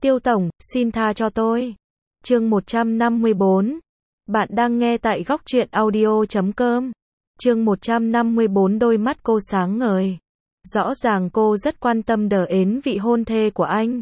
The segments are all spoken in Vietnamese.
Tiêu tổng, xin tha cho tôi. Chương 154. Bạn đang nghe tại góc truyện audio.com. Chương 154. Đôi mắt cô sáng ngời. Rõ ràng cô rất quan tâm đến vị hôn thê của anh.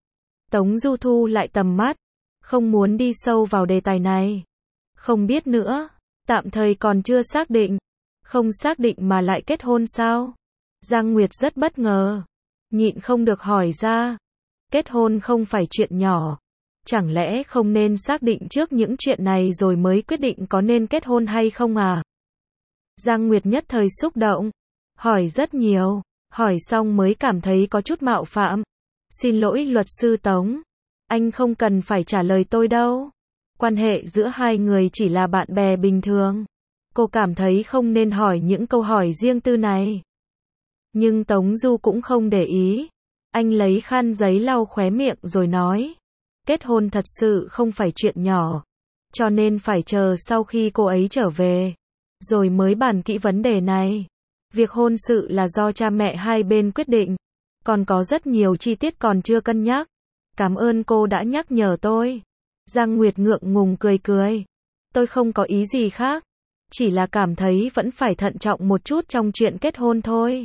Tống Du thu lại tầm mắt, không muốn đi sâu vào đề tài này. Không biết nữa, tạm thời còn chưa xác định. Không xác định mà lại kết hôn sao? Giang Nguyệt rất bất ngờ, nhịn không được hỏi ra. Kết hôn không phải chuyện nhỏ. Chẳng lẽ không nên xác định trước những chuyện này rồi mới quyết định có nên kết hôn hay không à? Giang Nguyệt nhất thời xúc động, hỏi rất nhiều, hỏi xong mới cảm thấy có chút mạo phạm. Xin lỗi luật sư Tống, anh không cần phải trả lời tôi đâu. Quan hệ giữa hai người chỉ là bạn bè bình thường. Cô cảm thấy không nên hỏi những câu hỏi riêng tư này. Nhưng Tống Du cũng không để ý. Anh lấy khăn giấy lau khóe miệng rồi nói. Kết hôn thật sự không phải chuyện nhỏ. Cho nên phải chờ sau khi cô ấy trở về. Rồi mới bàn kỹ vấn đề này. Việc hôn sự là do cha mẹ hai bên quyết định. Còn có rất nhiều chi tiết còn chưa cân nhắc. Cảm ơn cô đã nhắc nhở tôi. Giang Nguyệt ngượng ngùng cười cười. Tôi không có ý gì khác. Chỉ là cảm thấy vẫn phải thận trọng một chút trong chuyện kết hôn thôi.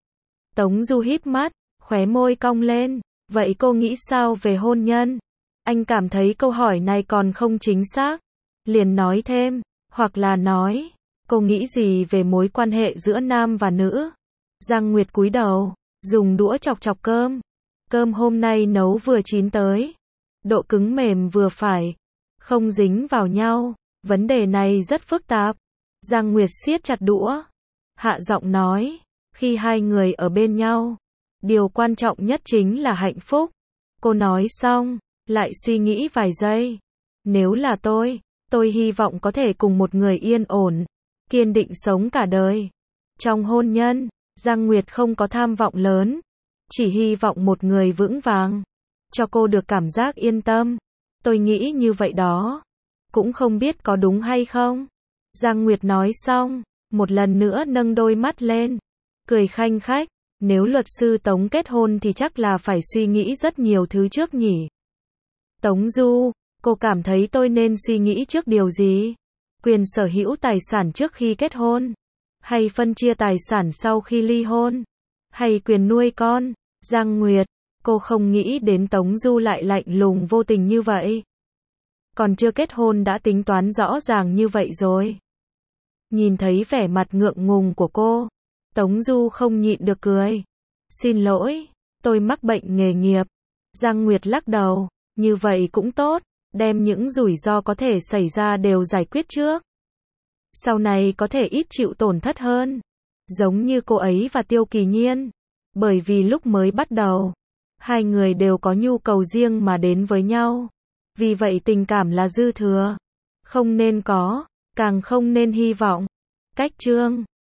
Tống Du híp mắt, khóe môi cong lên. Vậy cô nghĩ sao về hôn nhân? Anh cảm thấy câu hỏi này còn không chính xác. Liền nói thêm, hoặc là nói, cô nghĩ gì về mối quan hệ giữa nam và nữ? Giang Nguyệt cúi đầu, dùng đũa chọc chọc cơm. Cơm hôm nay nấu vừa chín tới. Độ cứng mềm vừa phải. Không dính vào nhau. Vấn đề này rất phức tạp. Giang Nguyệt siết chặt đũa. Hạ giọng nói, khi hai người ở bên nhau, điều quan trọng nhất chính là hạnh phúc. Cô nói xong, lại suy nghĩ vài giây. Nếu là tôi hy vọng có thể cùng một người yên ổn, kiên định sống cả đời. Trong hôn nhân, Giang Nguyệt không có tham vọng lớn, chỉ hy vọng một người vững vàng, cho cô được cảm giác yên tâm. Tôi nghĩ như vậy đó. Cũng không biết có đúng hay không. Giang Nguyệt nói xong, một lần nữa nâng đôi mắt lên, cười khanh khách. Nếu luật sư Tống kết hôn thì chắc là phải suy nghĩ rất nhiều thứ trước nhỉ. Tống Du, cô cảm thấy tôi nên suy nghĩ trước điều gì? Quyền sở hữu tài sản trước khi kết hôn? Hay phân chia tài sản sau khi ly hôn? Hay quyền nuôi con? Giang Nguyệt, cô không nghĩ đến Tống Du lại lạnh lùng vô tình như vậy. Còn chưa kết hôn đã tính toán rõ ràng như vậy rồi. Nhìn thấy vẻ mặt ngượng ngùng của cô, Tống Du không nhịn được cười. Xin lỗi, tôi mắc bệnh nghề nghiệp. Giang Nguyệt lắc đầu, như vậy cũng tốt, đem những rủi ro có thể xảy ra đều giải quyết trước. Sau này có thể ít chịu tổn thất hơn. Giống như cô ấy và Tiêu Kỳ Nhiên. Bởi vì lúc mới bắt đầu, hai người đều có nhu cầu riêng mà đến với nhau. Vì vậy tình cảm là dư thừa. Không nên có, càng không nên hy vọng. Cách chương